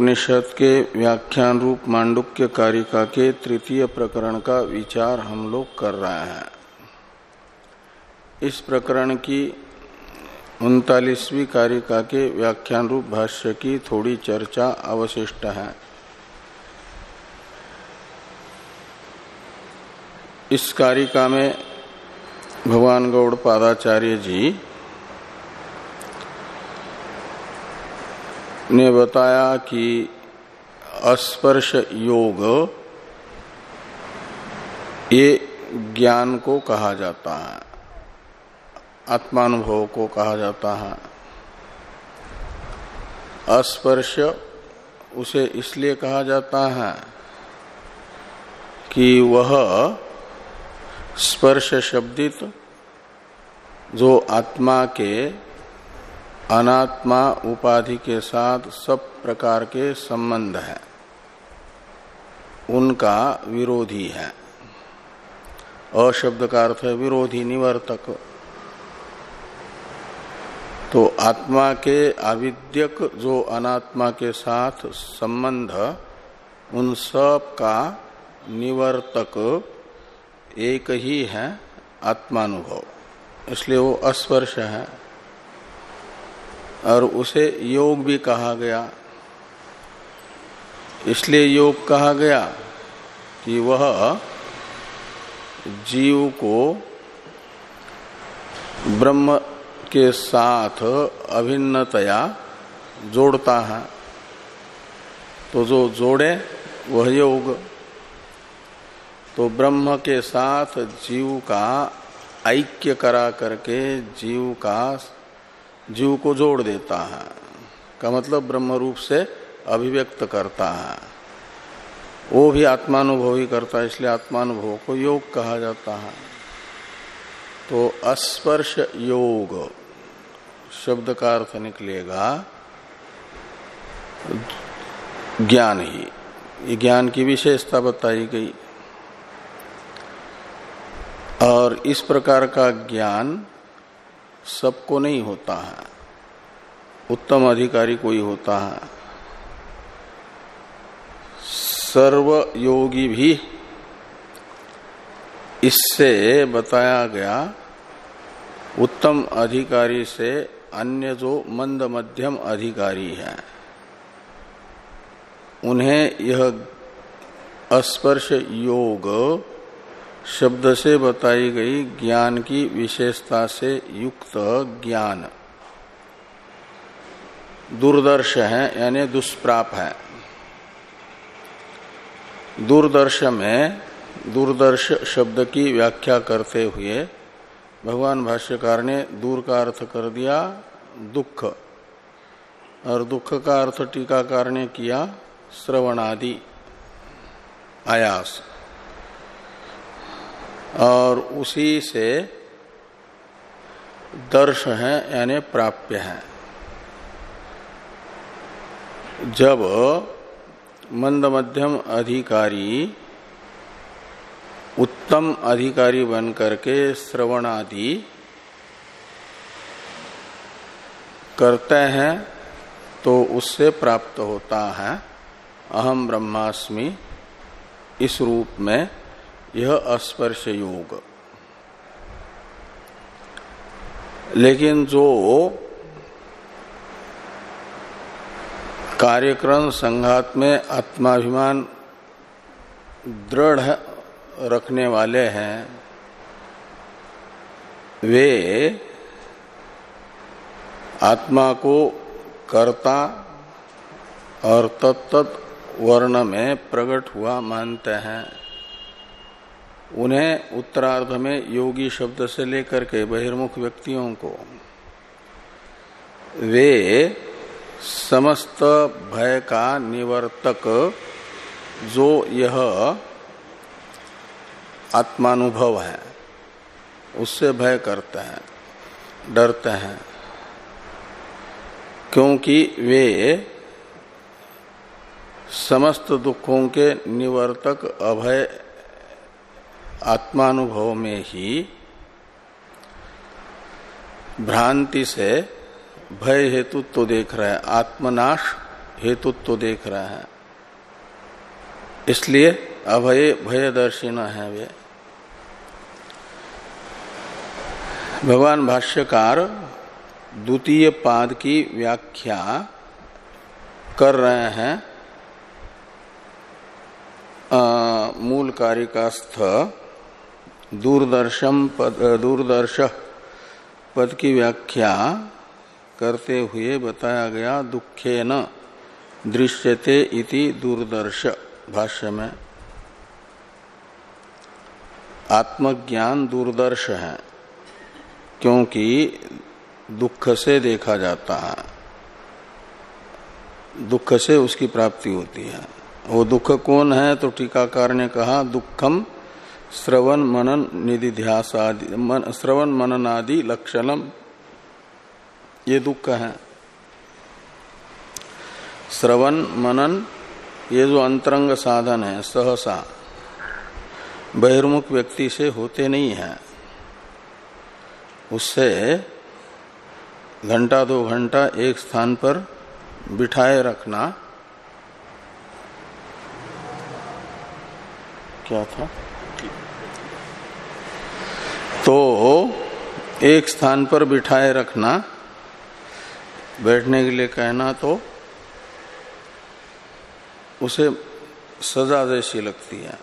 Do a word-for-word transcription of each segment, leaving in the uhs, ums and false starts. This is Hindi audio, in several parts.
उपनिषद के व्याख्यान रूप मांडुक्य कारिका के तृतीय प्रकरण का विचार हम लोग कर रहे हैं। इस प्रकरण की उनतालीसवीं कारिका के व्याख्यान रूप भाष्य की थोड़ी चर्चा अवशिष्ट है। इस कारिका में भगवान गौड़पादाचार्य जी ने बताया कि अस्पर्श योग ये ज्ञान को कहा जाता है, आत्मानुभव को कहा जाता है। अस्पर्श उसे इसलिए कहा जाता है कि वह स्पर्श शब्दित जो आत्मा के अनात्मा उपाधि के साथ सब प्रकार के संबंध है उनका विरोधी है। अशब्द का अर्थ है विरोधी, निवर्तक। तो आत्मा के आविद्यक जो अनात्मा के साथ संबंध, उन सब का निवर्तक एक ही है आत्मानुभव, इसलिए वो अस्पर्श है। और उसे योग भी कहा गया। इसलिए योग कहा गया कि वह जीव को ब्रह्म के साथ अभिन्नतया जोड़ता है। तो जो जोड़े वह योग। तो ब्रह्म के साथ जीव का ऐक्य करा करके जीव का जीव को जोड़ देता है, का मतलब ब्रह्म रूप से अभिव्यक्त करता है। वो भी आत्मानुभव ही करता है, इसलिए आत्मानुभव को योग कहा जाता है। तो अस्पर्श योग शब्द का अर्थ निकलेगा ज्ञान ही। ये ज्ञान की विशेषता बताई गई। और इस प्रकार का ज्ञान सबको नहीं होता है, उत्तम अधिकारी कोई होता है। सर्व योगी भी इससे बताया गया उत्तम अधिकारी से अन्य जो मंद मध्यम अधिकारी है, उन्हें यह अस्पर्श योग शब्द से बताई गई ज्ञान की विशेषता से युक्त ज्ञान दुर्दर्श है, यानी दुष्प्राप है। दुर्दर्श में दुर्दर्श शब्द की व्याख्या करते हुए भगवान भाष्यकार ने दूर का अर्थ कर दिया दुख, और दुख का अर्थ टीकाकार ने किया श्रवणादि, आयास। और उसी से दर्श है, यानी प्राप्य है। जब मंद मध्यम अधिकारी उत्तम अधिकारी बन करके श्रवणादि करते हैं तो उससे प्राप्त होता है अहम ब्रह्मास्मि, इस रूप में यह अस्पर्श योग। लेकिन जो कार्यक्रम संघात में आत्माभिमान दृढ़ रखने वाले हैं, वे आत्मा को कर्ता और तत्त वर्ण में प्रकट हुआ मानते हैं। उन्हें उत्तरार्ध में योगी शब्द से लेकर के बहिर्मुख व्यक्तियों को वे समस्त भय का निवर्तक जो यह आत्मानुभव है उससे भय करते हैं, डरते हैं, क्योंकि वे समस्त दुखों के निवर्तक अभय आत्मानुभव में ही भ्रांति से भय हेतु तो देख रहे हैं, आत्मनाश हेतुत्व तो देख रहा है, इसलिए अभय भयदर्शी न है वे। भगवान भाष्यकार द्वितीय पाद की व्याख्या कर रहे हैं आ, मूल कारिकास्थ दूरदर्शम पद दूरदर्श पद की व्याख्या करते हुए बताया गया दुखे न दृश्यते इति दूरदर्श भाष्य में आत्मज्ञान दूरदर्श है, क्योंकि दुख से देखा जाता है, दुख से उसकी प्राप्ति होती है। वो दुख कौन है? तो टीकाकार ने कहा दुखम श्रवण मनन निधिध्यास आदि मन, श्रवण मनन आदि लक्षणम, ये दुख है। श्रवण मनन ये जो अंतरंग साधन है सहसा बहिर्मुख व्यक्ति से होते नहीं है, उससे घंटा दो घंटा एक स्थान पर बिठाए रखना क्या था, तो एक स्थान पर बिठाए रखना, बैठने के लिए कहना तो उसे सजा जैसी लगती है,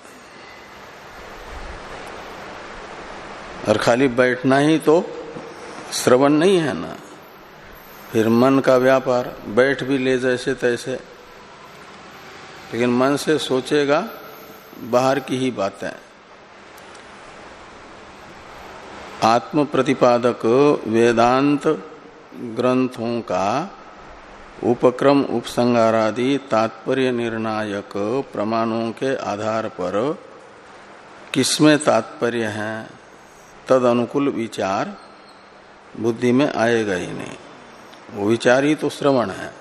और खाली बैठना ही तो श्रवण नहीं है ना। फिर मन का व्यापार, बैठ भी ले जैसे तैसे, लेकिन मन से सोचेगा बाहर की ही बातें। आत्म प्रतिपादक वेदांत ग्रंथों का उपक्रम उपसंहारादि तात्पर्य निर्णायक प्रमाणों के आधार पर किसमें तात्पर्य है तद अनुकूल विचार बुद्धि में आएगा ही नहीं। वो विचार ही तो श्रवण है।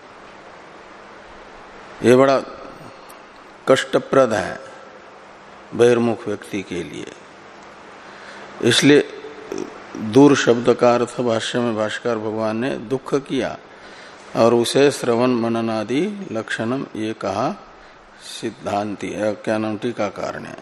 ये बड़ा कष्टप्रद है बहिर्मुख व्यक्ति के लिए। इसलिए दूर शब्द का अर्थ भाष्य में भाष्कर भगवान ने दुख किया और उसे श्रवण मननादि लक्षणम ये कहा सिद्धांति क्या नाम टीकाकार ने।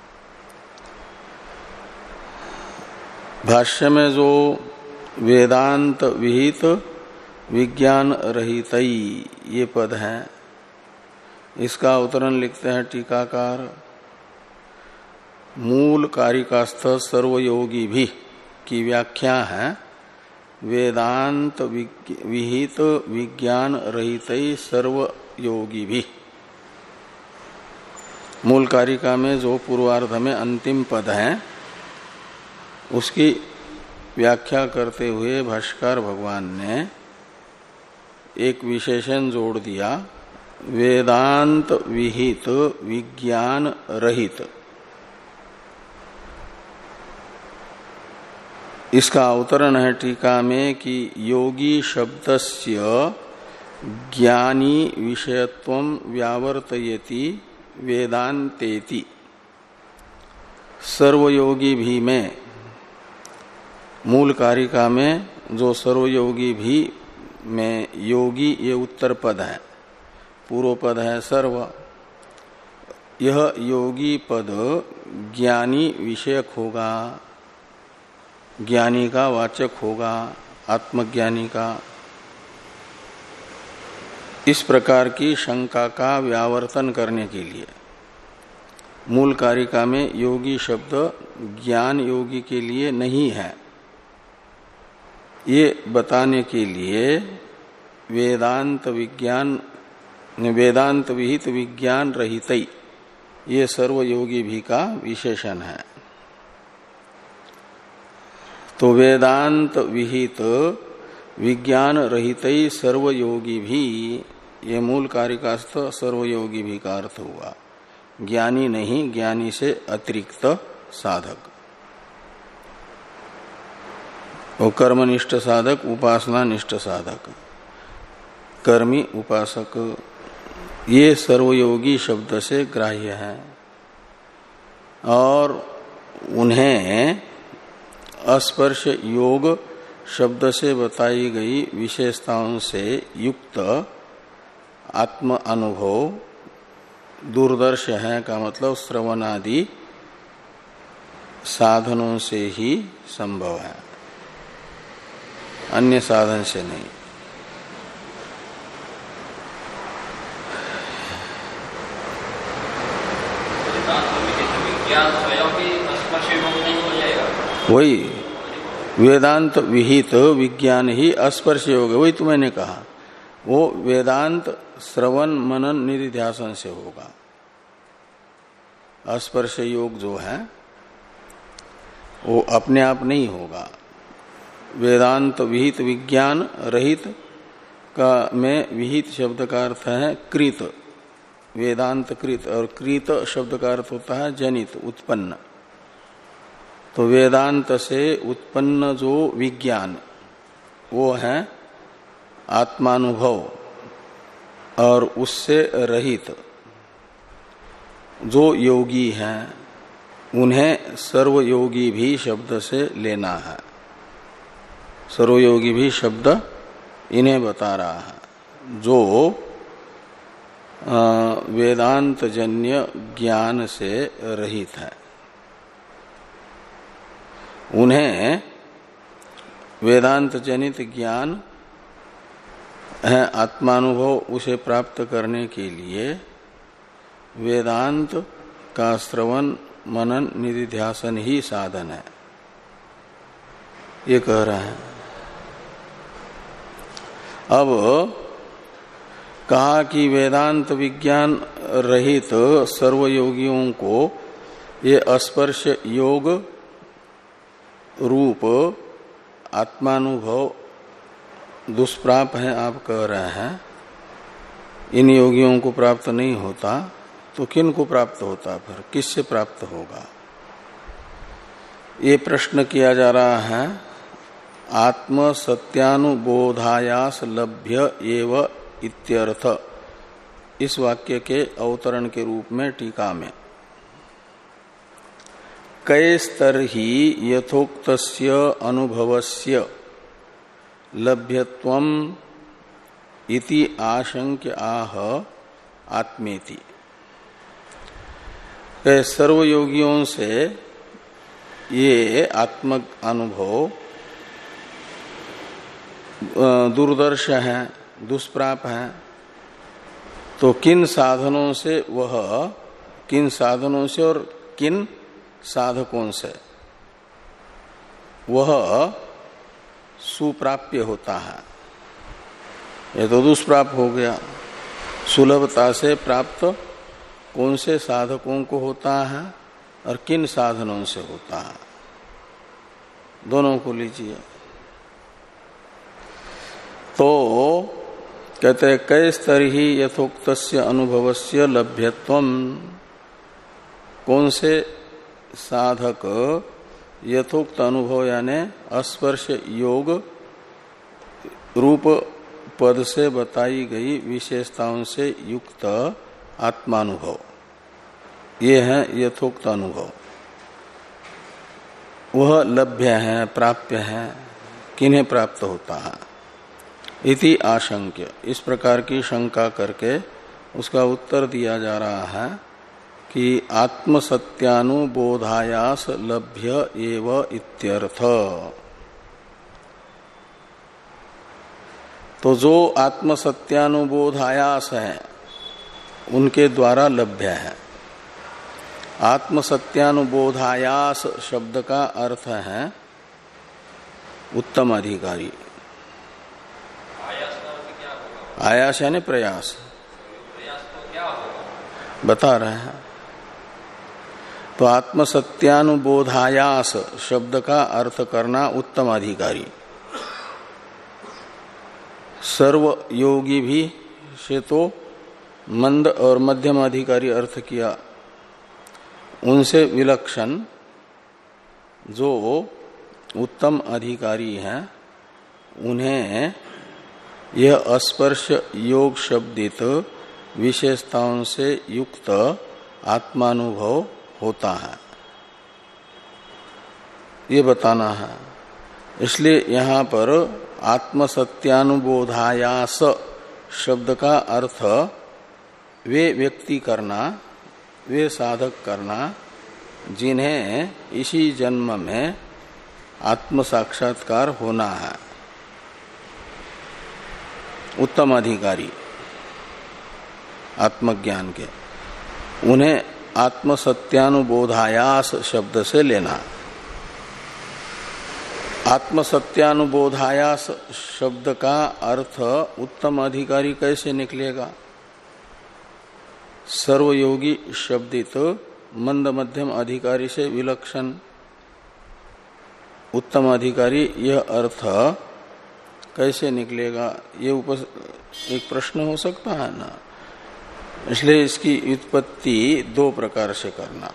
भाष्य में जो वेदांत विहित विज्ञान रहित ये पद है, इसका अवतरण लिखते हैं टीकाकार, मूल कारिकास्थ सर्वयोगी भी की व्याख्या है वेदांत विहित विज्ञान रहित सर्वयोगी भी। मूल कारिका में जो पूर्वार्ध में अंतिम पद है उसकी व्याख्या करते हुए भाष्कर भगवान ने एक विशेषण जोड़ दिया, वेदांत विहित विज्ञान रहित। इसका अवतरण है टीका में कि योगी शब्दस्य ज्ञानी विषयत्वं व्यावर्तयति वेदांतेति। सर्वयोगी भी में मूल कारिका में जो सर्वयोगी भी में योगी ये उत्तर पद है, पूर्व पद है सर्व। यह योगी पद ज्ञानी विषयक होगा, ज्ञानी का वाचक होगा, आत्मज्ञानी का। इस प्रकार की शंका का व्यावर्तन करने के लिए मूल कारिका में योगी शब्द ज्ञान योगी के लिए नहीं है, ये बताने के लिए वेदांत विज्ञान वेदांत विहित विज्ञान रहित ये सर्वयोगी भी का विशेषण है। तो वेदांत विहित विज्ञान रहित सर्वयोगी भी ये मूल कारिकास्थ सर्वयोगी भी का अर्थ हुआ, ज्ञानी नहीं, ज्ञानी से अतिरिक्त साधक। वो कर्मनिष्ठ साधक, उपासना निष्ठ साधक, कर्मी उपासक, ये सर्वयोगी शब्द से ग्राह्य है और उन्हें अस्पर्श योग शब्द से बताई गई विशेषताओं से युक्त आत्म अनुभव दूरदर्श है का मतलब श्रवणादि साधनों से ही संभव है, अन्य साधन से नहीं। वही वेदांत विहित विज्ञान ही अस्पर्श योग है, वही तो मैंने कहा। वो वेदांत श्रवण मनन निधिध्यासन से होगा। अस्पर्श योग जो है वो अपने आप नहीं होगा। वेदांत विहित विज्ञान रहित का में विहित शब्द का अर्थ है कृत, वेदांत कृत, और कृत शब्द का अर्थ होता है जनित, उत्पन्न। तो वेदांत से उत्पन्न जो विज्ञान वो है आत्मानुभव, और उससे रहित जो योगी हैं उन्हें सर्वयोगी भी शब्द से लेना है। सर्वयोगी भी शब्द इन्हें बता रहा है जो वेदांत जन्य ज्ञान से रहित है। उन्हें वेदांत जनित ज्ञान है आत्मानुभव, उसे प्राप्त करने के लिए वेदांत का श्रवण मनन निधिध्यासन ही साधन है, ये कह रहा है। अब कहा कि वेदांत विज्ञान रहित सर्वयोगियों को ये अस्पर्श योग रूप आत्मानुभव दुष्प्राप है, आप कह रहे हैं। इन योगियों को प्राप्त नहीं होता तो किन को प्राप्त होता, फिर किससे प्राप्त होगा? ये प्रश्न किया जा रहा है आत्म सत्यानुबोधायास लभ्य एव इत्यर्थ, इस वाक्य के अवतरण के रूप में टीका में। कैस्तर ही यथोक्तस्य अनुभवस्य लभ्यत्वम इति आशंक्य आह आत्मेति। सर्वयोगियों से ये आत्मक अनुभव दूरदर्श है, दुष्प्राप है, तो किन साधनों से वह, किन साधनों से और किन साधकों से वह सुप्राप्य होता है? ये तो दुष्प्राप हो गया। सुलभता से प्राप्त कौन से साधकों को होता है और किन साधनों से होता है, दोनों को लीजिए। तो कहते कै स्तर ही यथोक्तस्य अनुभवस्य लभ्यत्वम, कौन से साधक यथोक्त अनुभव यानी अस्पर्श योग रूप पद से बताई गई विशेषताओं से युक्त आत्मानुभव, ये है यथोक्त अनुभव, वह लभ्य है, प्राप्य है, किन्हें प्राप्त होता है? इति आशंक्य, इस प्रकार की शंका करके उसका उत्तर दिया जा रहा है कि आत्मसत्यानुबोधायास लभ्य एव इत्यर्थ। तो जो आत्मसत्यानुबोधायास है उनके द्वारा लभ्य है। आत्मसत्यानुबोधायास शब्द का अर्थ है उत्तम अधिकारी। आयास यानी प्रयास, बता रहे हैं। तो आत्मसत्यानुबोधायास शब्द का अर्थ करना उत्तम अधिकारी। सर्व योगी भी से तो मंद और मध्यम अधिकारी अर्थ किया, उनसे विलक्षण जो उत्तम अधिकारी हैं उन्हें यह अस्पर्श योग शब्दित विशेषताओं से युक्त आत्मानुभव होता है, ये बताना है। इसलिए यहां पर आत्मसत्यानुबोधायास शब्द का अर्थ वे व्यक्ति करना, वे साधक करना जिन्हें इसी जन्म में आत्म साक्षात्कार होना है, उत्तम अधिकारी आत्मज्ञान के, उन्हें आत्म सत्यानुबोधायास शब्द से लेना। आत्म सत्यानुबोधायास शब्द का अर्थ उत्तम अधिकारी कैसे निकलेगा? सर्वयोगी शब्दित मंद मध्यम अधिकारी से विलक्षण उत्तम अधिकारी, यह अर्थ कैसे निकलेगा? ये उपस एक प्रश्न हो सकता है ना। इसलिए इसकी व्युत्पत्ति दो प्रकार से करना।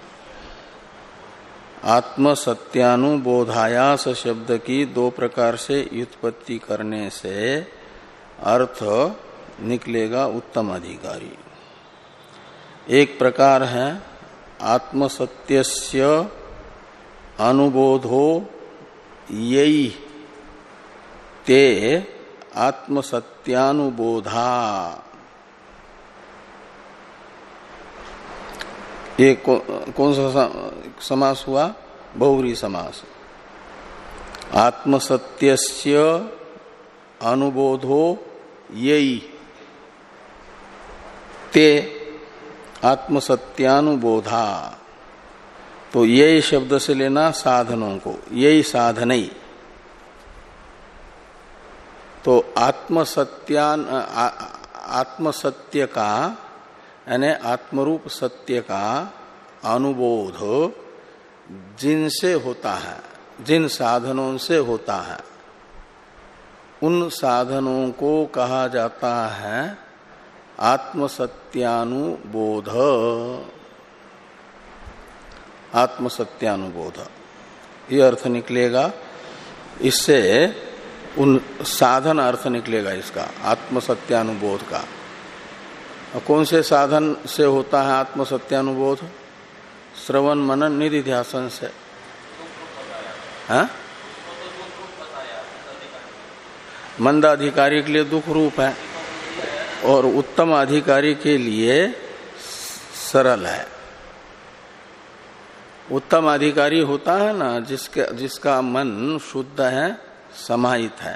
आत्म सत्यानुबोधायास शब्द की दो प्रकार से व्युत्पत्ति करने से अर्थ निकलेगा उत्तम अधिकारी। एक प्रकार है आत्म सत्यस्य अनुबोधो यई ते आत्म सत्यानुबोधा। ये कौ, कौन सा समास हुआ? बहुव्रीहि समास। आत्म सत्यस्य अनुबोधो यई ते आत्म सत्यानुबोधा। तो यही शब्द से लेना साधनों को, यही साधनई। तो आत्म सत्यान आत्म सत्य का यानी आत्मरूप सत्य का अनुबोध जिनसे होता है, जिन साधनों से होता है, उन साधनों को कहा जाता है आत्म सत्यानुबोध। आत्म सत्यानुबोध ये अर्थ निकलेगा। इससे उन साधन अर्थ निकलेगा इसका, आत्म सत्यानुबोध का। कौन से साधन से होता है आत्म सत्यानुबोध? श्रवण मनन निधिध्यासन से। हाँ? मंद अधिकारी के लिए दुख रूप है और उत्तम अधिकारी के लिए सरल है। उत्तम अधिकारी होता है ना जिसके जिसका मन शुद्ध है, समाहित है,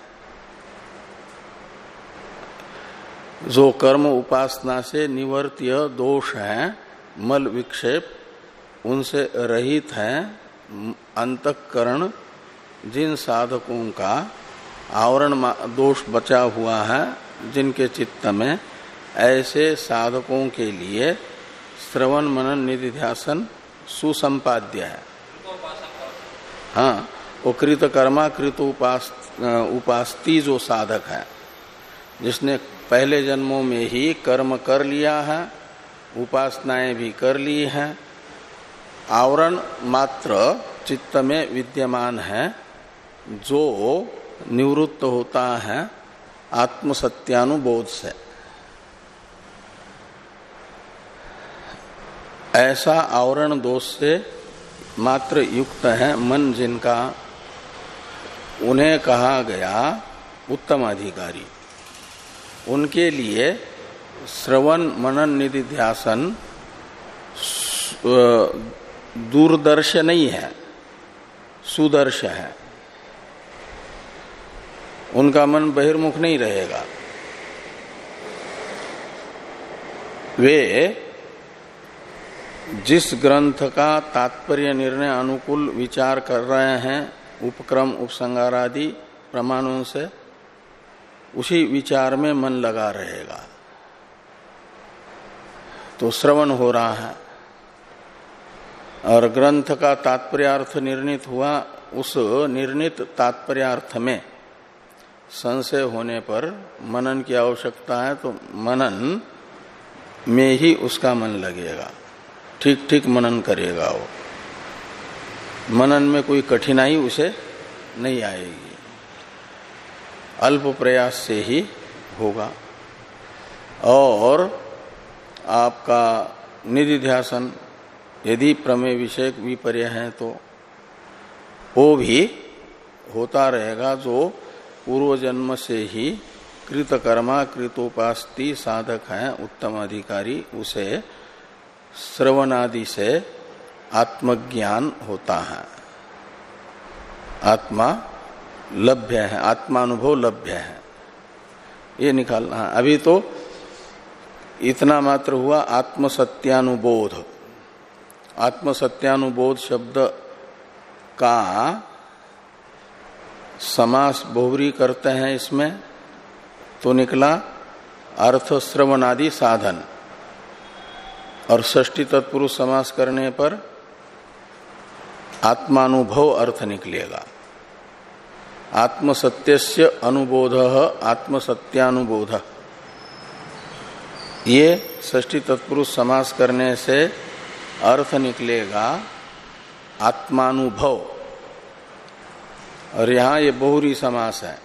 जो कर्म उपासना से निवर्त्य दोष है, मल विक्षेप उनसे रहित है, अंतःकरण जिन साधकों का आवरण दोष बचा हुआ है जिनके चित्त में, ऐसे साधकों के लिए श्रवण मनन निधिध्यासन सुसंपाद्य है। हाँ, वो कृत कर्मा कृत उपास उपास्ती जो साधक है, जिसने पहले जन्मों में ही कर्म कर लिया है, उपासनाएं भी कर ली हैं, आवरण मात्र चित्त में विद्यमान है, जो निवृत्त होता है आत्म सत्यानुबोध से। ऐसा आवरण दोष से मात्र युक्त है मन जिनका, उन्हें कहा गया उत्तम अधिकारी। उनके लिए श्रवण मनन निधिध्यासन दूरदर्श नहीं है, सुदर्श है। उनका मन बहिर्मुख नहीं रहेगा। वे जिस ग्रंथ का तात्पर्य निर्णय अनुकूल विचार कर रहे हैं उपक्रम उपसंगार आदि प्रमाणों से, उसी विचार में मन लगा रहेगा। तो श्रवण हो रहा है और ग्रंथ का तात्पर्यार्थ निर्णित हुआ, उस निर्णित तात्पर्यार्थ में संशय होने पर मनन की आवश्यकता है, तो मनन में ही उसका मन लगेगा, ठीक ठीक मनन करेगा। वो मनन में कोई कठिनाई उसे नहीं आएगी, अल्प प्रयास से ही होगा। और आपका निधिध्यासन यदि प्रमेय विषयक विपर्य है तो वो भी होता रहेगा, जो पूर्व जन्म से ही कृतकर्मा कृतोपास्ति साधक है उत्तम अधिकारी, उसे श्रवणादि से आत्मज्ञान होता है, आत्मा लभ्य है, आत्मानुभव लभ्य है, ये निकालना है। अभी तो इतना मात्र हुआ आत्मसत्यानुबोध। आत्मसत्यानुबोध शब्द का समास बहुरी करते हैं इसमें, तो निकला अर्थ श्रवणादि साधन, और षष्ठी तत्पुरुष समास करने पर आत्मानुभव अर्थ निकलेगा। आत्मसत्यस्य अनुबोध आत्मसत्यानुबोध, ये षष्ठी तत्पुरुष समास करने से अर्थ निकलेगा आत्मानुभव। और यहां ये बहुरी समास है,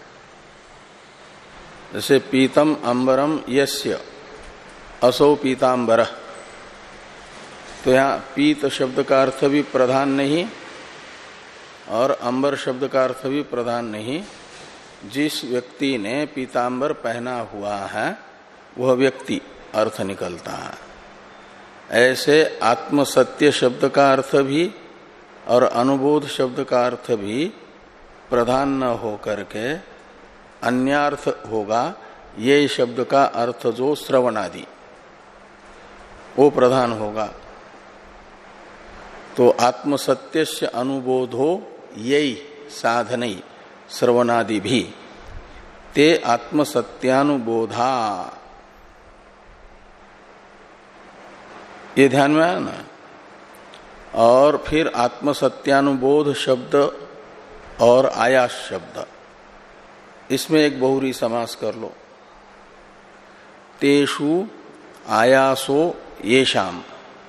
जैसे पीतम अंबरम यस्य असौ पीतांबर, तो यहाँ पीत शब्द का अर्थ भी प्रधान नहीं और अंबर शब्द का अर्थ भी प्रधान नहीं। जिस व्यक्ति ने पीतांबर पहना हुआ है वह व्यक्ति अर्थ निकलता है। ऐसे आत्मसत्य शब्द का अर्थ भी और अनुबोध शब्द का अर्थ भी प्रधान न हो करके अन्यार्थ होगा। ये शब्द का अर्थ जो श्रवणादि वो प्रधान होगा। तो आत्मसत्यस्य अनुबोधो यही साधनई श्रवणादि भी ते आत्मसत्यानुबोधा, ये ध्यान में आया ना। और फिर आत्मसत्यानुबोध शब्द और आयास शब्द, इसमें एक बहुरी समास कर लो। तेषु आयासो येषाम,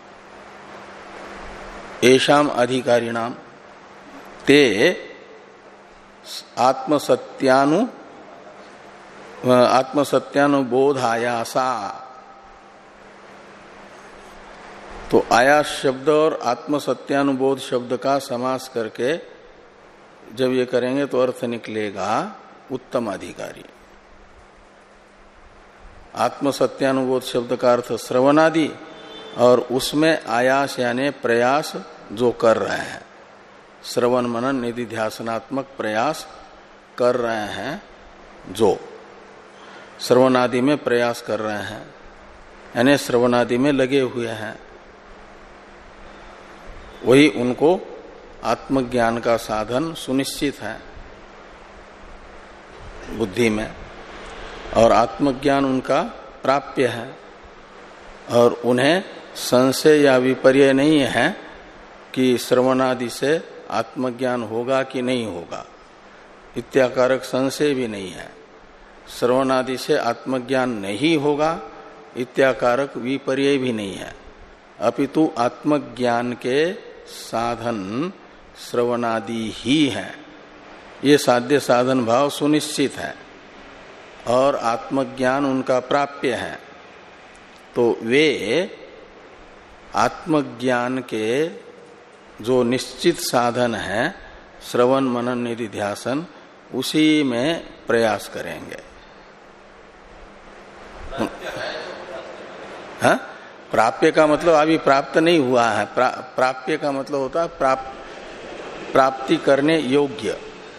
येषाम अधिकारिणाम, ते आत्मसत्यानु आत्मसत्यानुबोधायासा। तो आयास शब्द और आत्मसत्यानुबोध शब्द का समास करके जब ये करेंगे तो अर्थ निकलेगा उत्तम अधिकारी। आत्मसत्यानुबोध शब्द का अर्थ श्रवणादि, और उसमें आयास यानी प्रयास जो कर रहे हैं, श्रवण मनन निधि ध्यासनात्मक प्रयास कर रहे हैं, जो श्रवणादि में प्रयास कर रहे हैं यानी श्रवणादि में लगे हुए हैं, वही उनको आत्मज्ञान का साधन सुनिश्चित है बुद्धि में, और आत्मज्ञान उनका प्राप्य है। और उन्हें संशय या विपर्य नहीं है कि श्रवणादि से आत्मज्ञान होगा कि नहीं होगा, इत्याकारक संशय भी नहीं है। श्रवणादि से आत्मज्ञान नहीं होगा इत्याकारक विपर्य भी नहीं है, अपितु आत्मज्ञान के साधन श्रवणादि ही है। ये साध्य साधन भाव सुनिश्चित है और आत्मज्ञान उनका प्राप्य है। तो वे आत्मज्ञान के जो निश्चित साधन है श्रवण मनन निधि ध्यासन, उसी में प्रयास करेंगे। हाँ? प्राप्य का मतलब अभी प्राप्त नहीं हुआ है। प्रा, प्राप्य का मतलब होता है प्राप, प्राप्ति करने योग्य,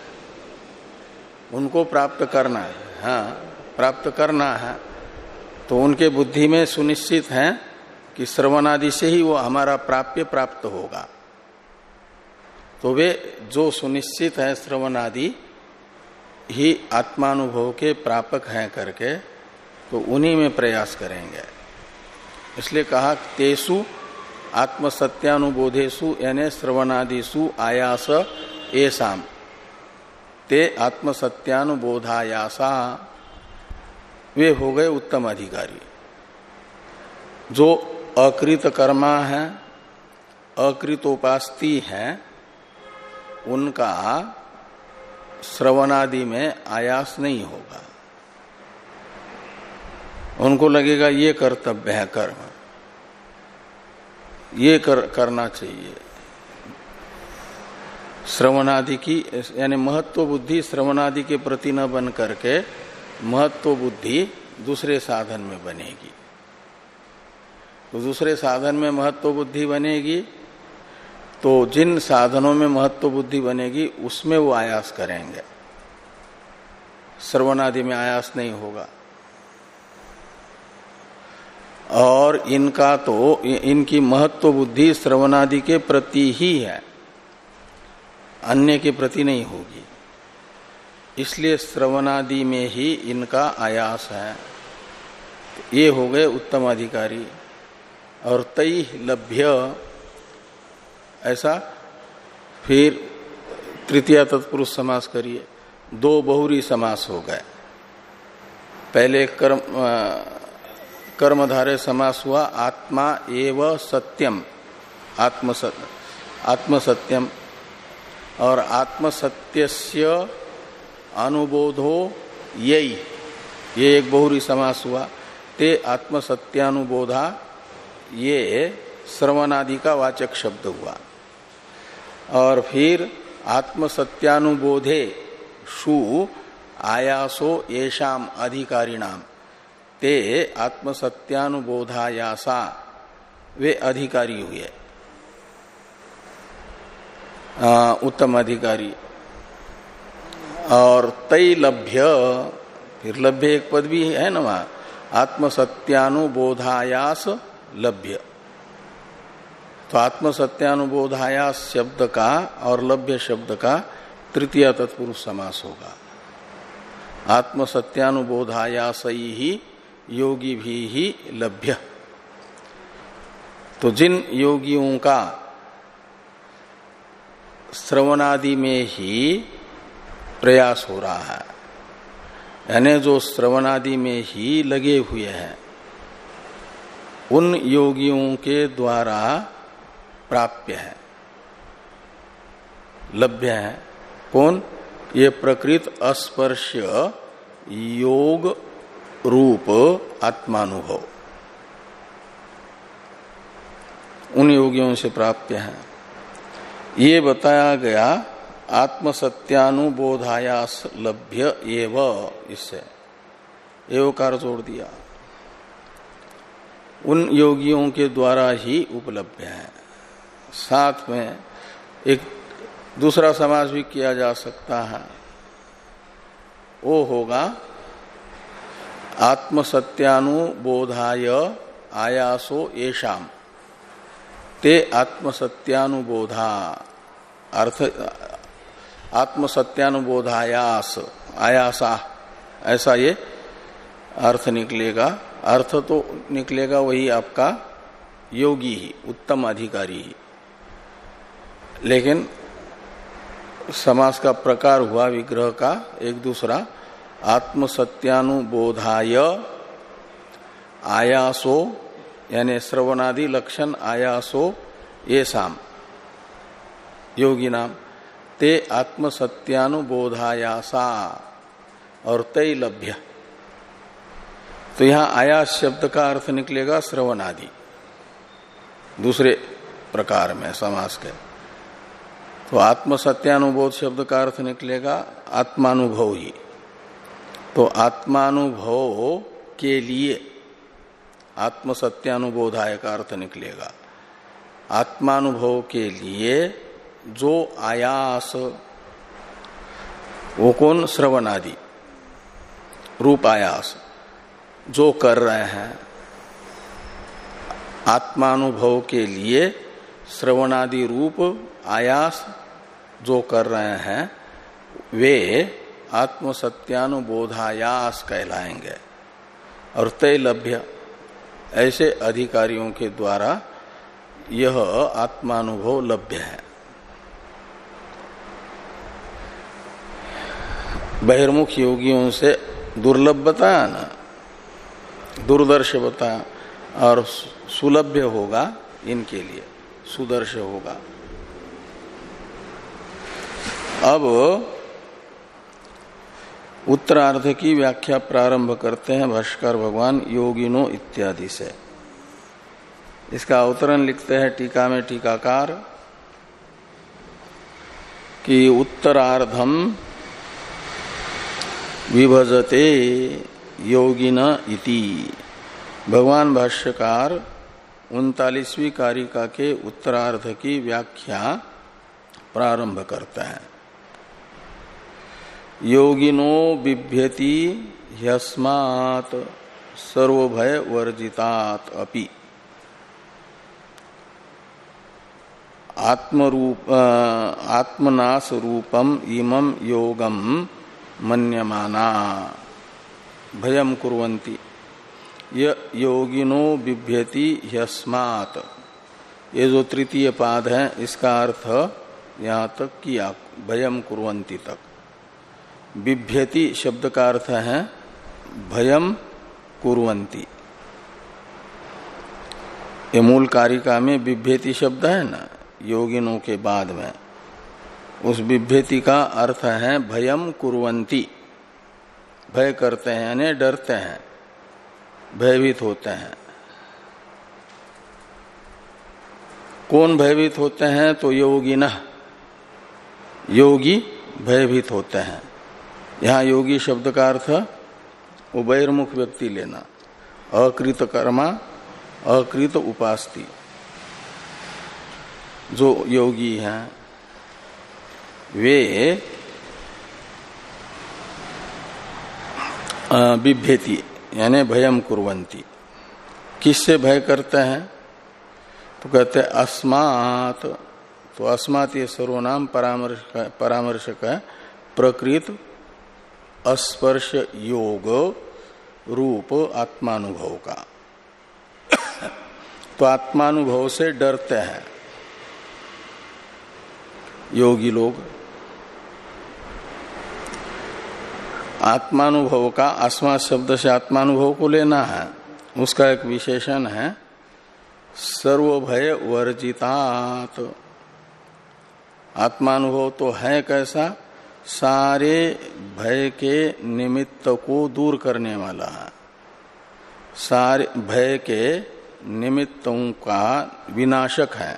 उनको प्राप्त करना है। हाँ, प्राप्त करना है तो उनके बुद्धि में सुनिश्चित है कि श्रवणादि से ही वो हमारा प्राप्य प्राप्त होगा। तो वे जो सुनिश्चित है श्रवणादि ही आत्मानुभव के प्रापक हैं करके, तो उन्हीं में प्रयास करेंगे। इसलिए कहा तेसु आत्मसत्यानुबोधेषु यानी श्रवणादिषु आयास एसाम ते आत्मसत्यानुबोधायासा, वे हो गए उत्तम अधिकारी। जो अकृत कर्मा है, अकृतोपास्ति है, उनका श्रवणादि में आयास नहीं होगा। उनको लगेगा ये कर्तव्य है, कर्म ये कर, करना चाहिए। श्रवणादि की यानी महत्व बुद्धि श्रवणादि के प्रति न बन करके महत्व बुद्धि दूसरे साधन में बनेगी। तो दूसरे साधन में महत्व बुद्धि बनेगी तो जिन साधनों में महत्व बुद्धि बनेगी उसमें वो आयास करेंगे, श्रवणादि में आयास नहीं होगा। और इनका तो इनकी महत्व बुद्धि श्रवणादि के प्रति ही है, अन्य के प्रति नहीं होगी, इसलिए श्रवणादि में ही इनका आयास है। तो ये हो गए उत्तम अधिकारी। और तई लभ्य, ऐसा फिर तृतीय तत्पुरुष समास करिए, दो बहुरी समास हो गए। पहले कर्म कर्मधारय समास हुआ आत्मा एव सत्यम, आत्म आत्मसत्यम, और आत्मसत्यस्य अनुबोधो यही, ये एक बहुरी समास हुआ। ते आत्मसत्यानुबोधा, ये श्रवणादि का वाचक शब्द हुआ। और फिर आत्मसत्यानुबोधे शु आयासो येषाम अधिकारिणाम, ते आत्मसत्यानुबोधायासा, वे अधिकारी हुए, उत्तम अधिकारी। और तै लभ्य, फिर लभ्य एक पद भी है ना वहां, आत्मसत्यानुबोधायास लभ्य। तो आत्मसत्यानुबोधायास शब्द का और लभ्य शब्द का तृतीय तत्पुरुष समास होगा। आत्मसत्यानुबोधायास ही योगी भी ही लभ्य। तो जिन योगियों का श्रवणादि में ही प्रयास हो रहा है, यानी जो श्रवणादि में ही लगे हुए हैं, उन योगियों के द्वारा प्राप्य है, लभ्य है। कौन? ये प्रकृत अस्पर्श्य योग रूप आत्मानुभव, उन योगियों से प्राप्य है। ये बताया गया आत्मसत्यानुबोधायास लभ्य एव, इससे एवकार जोड़ दिया, उन योगियों के द्वारा ही उपलब्ध है। साथ में एक दूसरा समास भी किया जा सकता है, वो होगा आत्मसत्यानुबोधाय आयासो येषाम, ते आत्मसत्यानुबोधा, अर्थ आत्मसत्यानुबोधायास आयासा, ऐसा ये अर्थ निकलेगा। अर्थ तो निकलेगा वही आपका योगी ही, उत्तम अधिकारी ही, लेकिन समास का प्रकार हुआ विग्रह का एक दूसरा, आत्मसत्यानुबोधाय आयासो, यानी श्रवणादि लक्षण आयासो ये साम योगी नाम, ते आत्मसत्यानुबोधायासा, और तै लभ्य। तो यहां आयास शब्द का अर्थ निकलेगा श्रवणादि, दूसरे प्रकार में समास के। तो आत्मसत्यानुबोध शब्द का अर्थ निकलेगा आत्मानुभव ही। तो आत्मानुभव के लिए आत्मसत्यानुबोधाय का अर्थ निकलेगा, आत्मानुभव के लिए जो आयास, वो कौन? श्रवणादि रूप आयास जो कर रहे हैं, आत्मानुभव के लिए श्रवणादि रूप आयास जो कर रहे हैं, वे आत्मसत्यानुबोधायास कहलाएंगे। और तै लभ्य, ऐसे अधिकारियों के द्वारा यह आत्मानुभव लभ्य है। बहिर्मुख योगियों से दुर्लभ बताया ना, दुर्दर्श बताया, और सुलभ्य होगा इनके लिए, सुदर्श होगा। अब उत्तरार्ध की व्याख्या प्रारंभ करते हैं भाष्कर भगवान योगिनो इत्यादि से। इसका अवतरण लिखते हैं टीका में टीकाकार कि उत्तरार्धम विभजते योगिन इति। भगवान भाष्यकार उनतालीसवीं कारिका के उत्तरार्ध की व्याख्या प्रारंभ करता है। योगिनो बिभ्यति ह्यस्मात् सर्वभय वर्जितात् अपि। आत्मरूप आत्मनाश रूपम इमं योगम मन्यमाना भयम कुर्वन्ति। य योगिनो बिभ्यति ह्यस्मात्, ये जो तृतीय पाद है इसका अर्थ यहाँ तक किया, भयम कुर्वन्ति तक। बिभ्यति शब्द का अर्थ है भयम कुर्वन्ति। ये मूल कारिका में बिभ्यति शब्द है ना, योगिनों के बाद में, उस बिभ्यति का अर्थ है भयम कुर्वन्ति। भय करते हैं यानी डरते हैं, भयभीत होते हैं। कौन भयभीत होते हैं? तो योगिनः, योगी भयभीत होते हैं। यहाँ योगी शब्द का अर्थ वो बहिर्मुख व्यक्ति लेना, अकृत कर्मा अकृत उपास्ति। जो योगी हैं वे बिभ्यति यानी भयम कुर्वन्ति। किससे भय करते हैं? तो कहते हैं अस्मात्। तो अस्मात् ये सर्वनाम परामर्शक परामर्शक है प्रकृत स्पर्श योग रूप आत्मानुभव का। तो आत्मानुभव से डरते हैं योगी लोग। आत्मानुभव का अस्मा शब्द से आत्मानुभव को लेना है, उसका एक विशेषण है सर्वभय वर्जितात्। आत्मानुभव तो है कैसा? सारे भय के निमित्त को दूर करने वाला है, सारे भय के निमित्तों का विनाशक है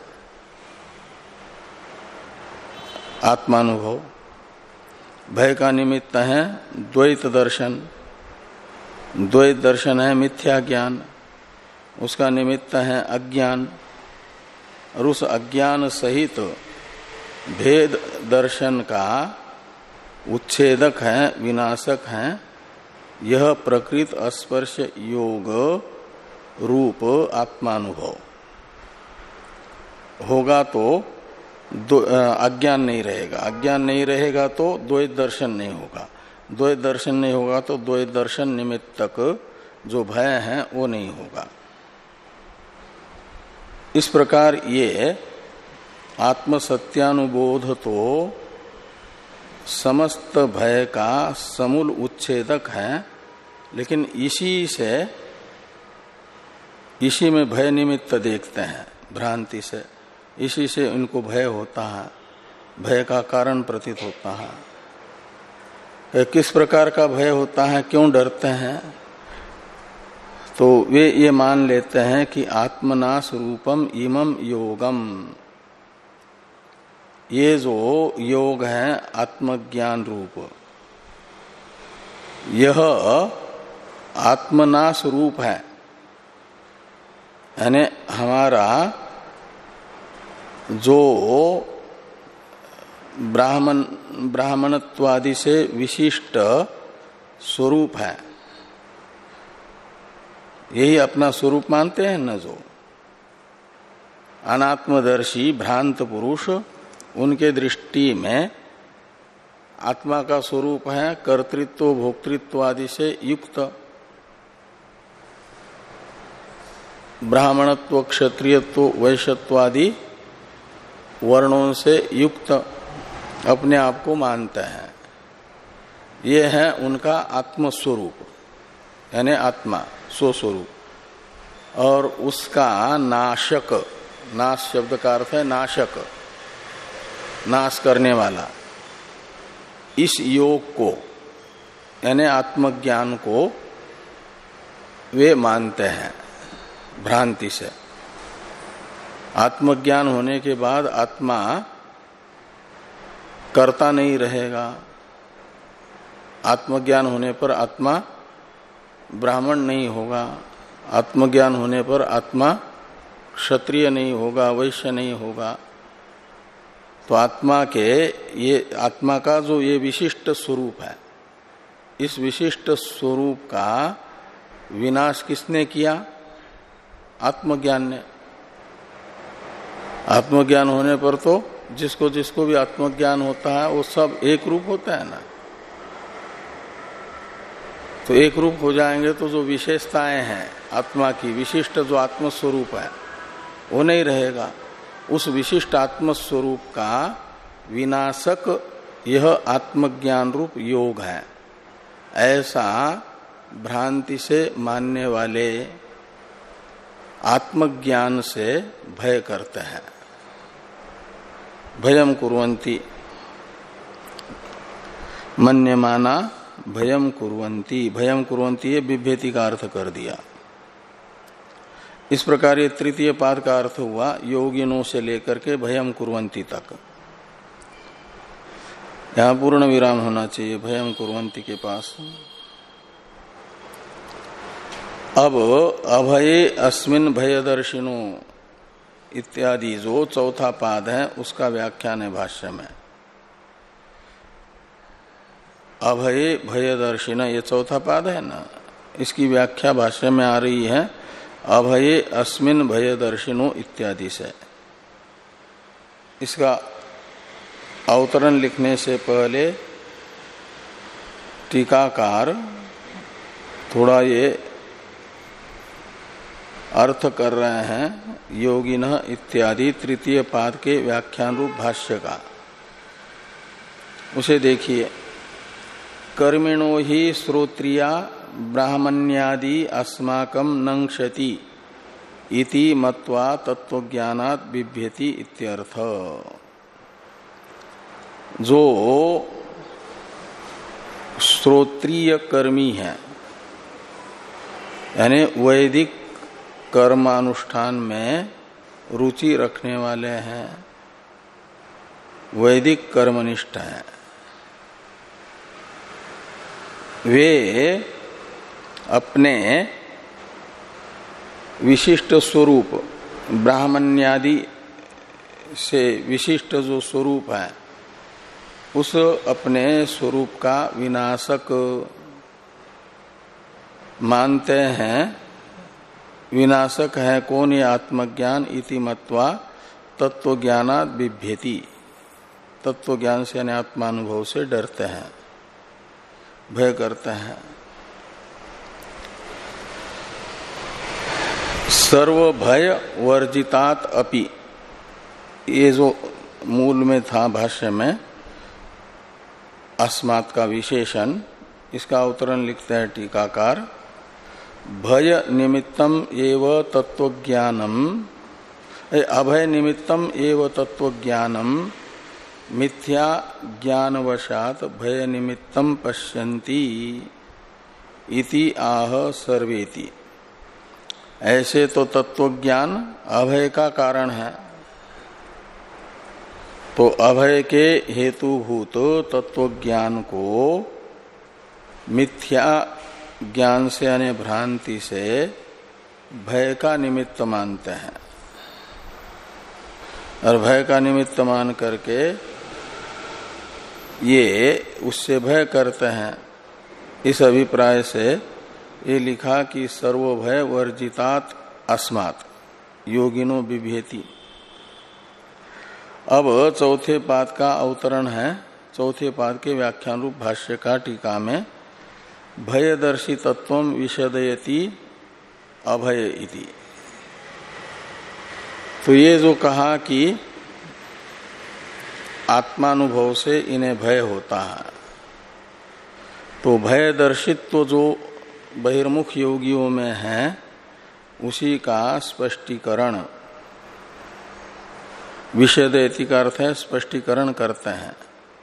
आत्मानुभव। भय का निमित्त है द्वैत दर्शन। द्वैत दर्शन है मिथ्या ज्ञान, उसका निमित्त है अज्ञान, और उस अज्ञान सहित भेद दर्शन का उच्छेदक है, विनाशक है यह प्रकृत स्पर्श योग रूप आत्मानुभव। होगा तो अज्ञान नहीं रहेगा, अज्ञान नहीं रहेगा तो द्वैत दर्शन नहीं होगा, द्वैत दर्शन नहीं होगा तो द्वैत दर्शन निमित्तक जो भय है वो नहीं होगा। इस प्रकार ये आत्म सत्यानुबोध तो समस्त भय का समूल उच्छेदक है, लेकिन इसी से इसी में भय निमित्त देखते हैं भ्रांति से, इसी से इनको भय होता है, भय का कारण प्रतीत होता है। किस प्रकार का भय होता है, क्यों डरते हैं? तो वे ये मान लेते हैं कि आत्मनाश रूपम इमम योगम, ये जो योग है आत्मज्ञान रूप, यह आत्मनाश रूप है। यानी हमारा जो ब्राह्मण ब्राह्मणत्वादि से विशिष्ट स्वरूप है, यही अपना स्वरूप मानते हैं न जो अनात्मदर्शी भ्रांत पुरुष, उनके दृष्टि में आत्मा का स्वरूप है कर्तृत्व भोक्तृत्व आदि से युक्त, ब्राह्मणत्व क्षत्रियत्व वैश्यत्व आदि वर्णों से युक्त अपने आप को मानते हैं। ये है उनका आत्मस्वरूप, यानी आत्मा स्वस्वरूप, और उसका नाशक, नाश शब्द का अर्थ है नाशक, नाश करने वाला। इस योग को यानी आत्मज्ञान को वे मानते हैं भ्रांति से। आत्मज्ञान होने के बाद आत्मा कर्ता नहीं रहेगा, आत्मज्ञान होने पर आत्मा ब्राह्मण नहीं होगा, आत्मज्ञान होने पर आत्मा क्षत्रिय नहीं होगा, वैश्य नहीं होगा। तो आत्मा के ये आत्मा का जो ये विशिष्ट स्वरूप है, इस विशिष्ट स्वरूप का विनाश किसने किया? आत्मज्ञान ने। आत्मज्ञान होने पर तो जिसको जिसको भी आत्मज्ञान होता है वो सब एक रूप होता है ना। तो एक रूप हो जाएंगे तो जो विशेषताएं हैं आत्मा की, विशिष्ट जो आत्मस्वरूप है वो नहीं रहेगा। उस विशिष्ट आत्मस्वरूप का विनाशक यह आत्मज्ञान रूप योग है, ऐसा भ्रांति से मानने वाले आत्मज्ञान से भय करते हैं। भयम कुर्वन्ति, मन्यमाना भयम कुर्वन्ति, भयम कुर्वन्ति ये बिभ्यति का अर्थ कर दिया। इस प्रकार ये तृतीय पाद का अर्थ हुआ योगिनों से लेकर के भयम कुर्वन्ति तक। यहां पूर्ण विराम होना चाहिए भयम कुर्वन्ति के पास। अब अभये अस्मिन भयदर्शिनो इत्यादि जो चौथा पाद है उसका व्याख्यान है भाष्य में। अभये भयदर्शिन ये चौथा पाद है ना, इसकी व्याख्या भाष्य में आ रही है अभये अस्मिन भयदर्शिनो इत्यादि से। इसका अवतरण लिखने से पहले टीकाकार थोड़ा ये अर्थ कर रहे हैं योगिनः इत्यादि तृतीय पाद के व्याख्यान रूप भाष्य का। उसे देखिए, कर्मिणो ही श्रोत्रिया ब्राह्मण्यादि अस्माकं नंक्षति इति मत्वा तत्वज्ञानात् बिभ्यति इत्यर्थ। जो श्रोत्रिय कर्मी है यानी वैदिक कर्मानुष्ठान में रुचि रखने वाले हैं, वैदिक कर्मनिष्ठ हैं, वे अपने विशिष्ट स्वरूप ब्राह्मण्यादि से विशिष्ट जो स्वरूप है उस अपने स्वरूप का विनाशक मानते हैं। विनाशक है कौन? ये आत्मज्ञान। इति मत्वा तत्वज्ञानात् बिभ्यति, तत्वज्ञान से यानी आत्मानुभव से डरते हैं, भय करते हैं। सर्वभय वर्जितात अपि, ये जो मूल में था भाष्य में अस्मात् का विशेषण, इसका अवतरण लिखते हैं टीकाकार। भय निमित्तम एव तत्वज्ञानम, अभय निमित्तम एव तत्वज्ञानम मिथ्या ज्ञानवशात भय निमित्तम पश्यन्ति इति आह सर्वेति। ऐसे तो तत्वज्ञान अभय का कारण है, तो अभय के हेतुभूत तत्वज्ञान को मिथ्या ज्ञान से यानी भ्रांति से भय का निमित्त मानते हैं, और भय का निमित्त मान करके ये उससे भय करते हैं। इस अभिप्राय से ये लिखा कि सर्वभय वर्जितात अस्मात् योगिनो बिभ्यति। अब चौथे पाद का अवतरण है, चौथे पाद के व्याख्यान रूप भाष्य का टीका में भयदर्शी तत्वम विशदयति अभय इति। तो ये जो कहा कि आत्मानुभव से इन्हें भय होता है, तो भयदर्शित्व जो बहिर्मुख योगियों में है उसी का स्पष्टीकरण, विशदयति का अर्थ है स्पष्टीकरण करते हैं।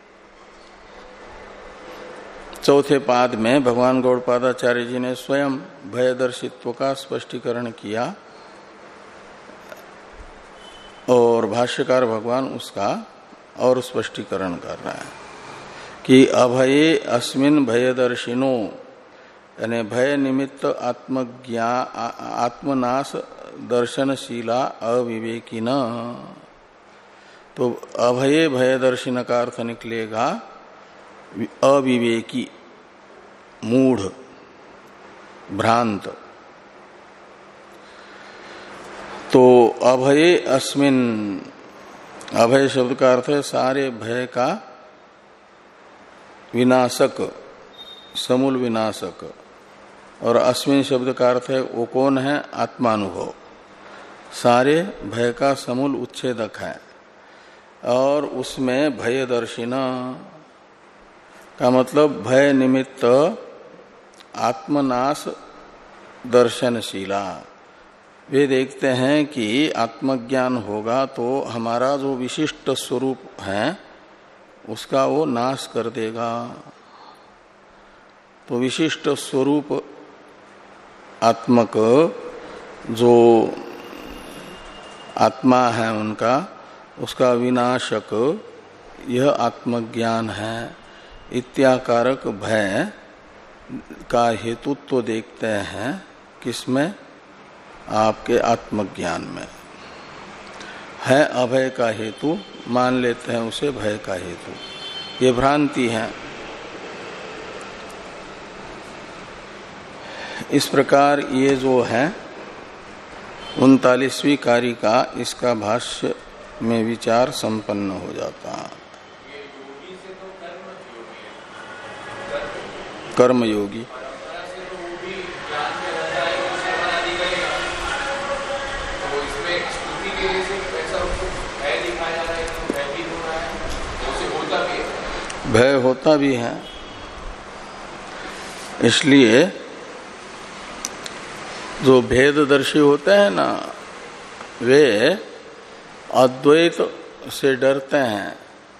चौथे पाद में भगवान गौड़पादाचार्य जी ने स्वयं भयदर्शित्व का स्पष्टीकरण किया और भाष्यकार भगवान उसका और स्पष्टीकरण कर रहा है। कि अभये अस्मिन भयदर्शिनो, यानी भय निमित्त आत्मज्ञा आत्मनाश दर्शनशीला अविवेकिन। तो अभये भयदर्शिन का अर्थ निकलेगा अविवेकी, मूढ़, भ्रांत। तो अभये अस्मिन, अभय शब्द का अर्थ है सारे भय का विनाशक, समूल विनाशक। और अस्मिन शब्द का अर्थ है वो कौन है? आत्मानुभव, सारे भय का समूल उच्छेदक है। और उसमें भयदर्शिना का मतलब भय निमित्त आत्मनाश दर्शनशीला। वे देखते हैं कि आत्मज्ञान होगा तो हमारा जो विशिष्ट स्वरूप है उसका वो नाश कर देगा। तो विशिष्ट स्वरूप आत्मक जो आत्मा है उनका, उसका विनाशक यह आत्मज्ञान है। इत्याकारक भय का हेतुत्व तो देखते हैं किसमें? आपके आत्मज्ञान में है। अभय का हेतु मान लेते हैं उसे भय का हेतु। ये भ्रांति है। इस प्रकार ये जो है उनतालीसवीं कारिका, इसका भाष्य में विचार संपन्न हो जाता है। कर्मयोगी भय होता भी है। इसलिए जो भेददर्शी होते हैं ना, वे अद्वैत से डरते हैं।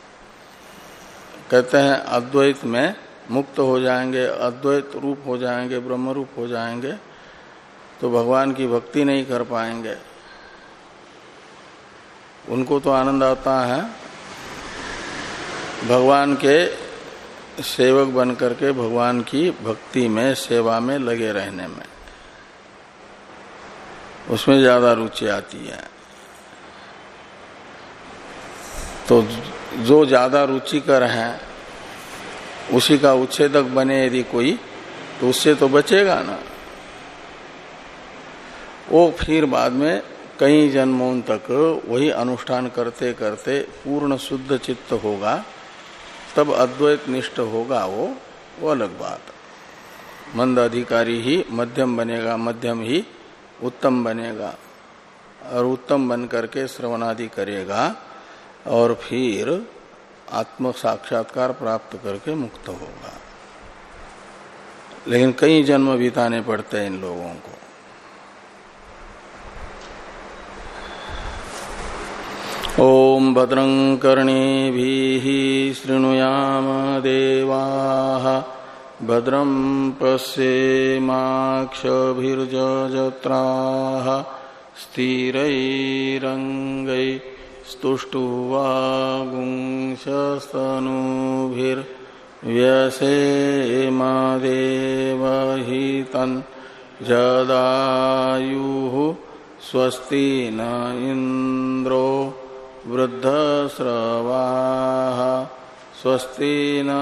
कहते हैं अद्वैत में मुक्त हो जाएंगे, अद्वैत रूप हो जाएंगे, ब्रह्म रूप हो जाएंगे तो भगवान की भक्ति नहीं कर पाएंगे। उनको तो आनंद आता है भगवान के सेवक बन करके भगवान की भक्ति में, सेवा में लगे रहने में, उसमें ज्यादा रुचि आती है। तो जो ज्यादा रुचिकर है उसी का उच्छेदक बने यदि कोई, तो उससे तो बचेगा ना। वो फिर बाद में कई जन्मों तक वही अनुष्ठान करते करते पूर्ण शुद्ध चित्त होगा, तब अद्वैत निष्ठ होगा। वो वो अलग बात। मंद अधिकारी ही मध्यम बनेगा, मध्यम ही उत्तम बनेगा, और उत्तम बन करके श्रवणादि करेगा और फिर आत्म साक्षात्कार प्राप्त करके मुक्त होगा। लेकिन कई जन्म बिताने पड़ते हैं इन लोगों को। ओम भद्रं कर्णेभिः शृणुयाम देवाः, भद्रं पश्येमाक्षभिर्यजत्राः, स्थिरैरङ्गैस्तुष्टुवागुंशस्तनूभिर्व्यसेम देवहितं जदायुः। स्वस्ति न इंद्रो वृद्धश्रवाः, स्वस्ति न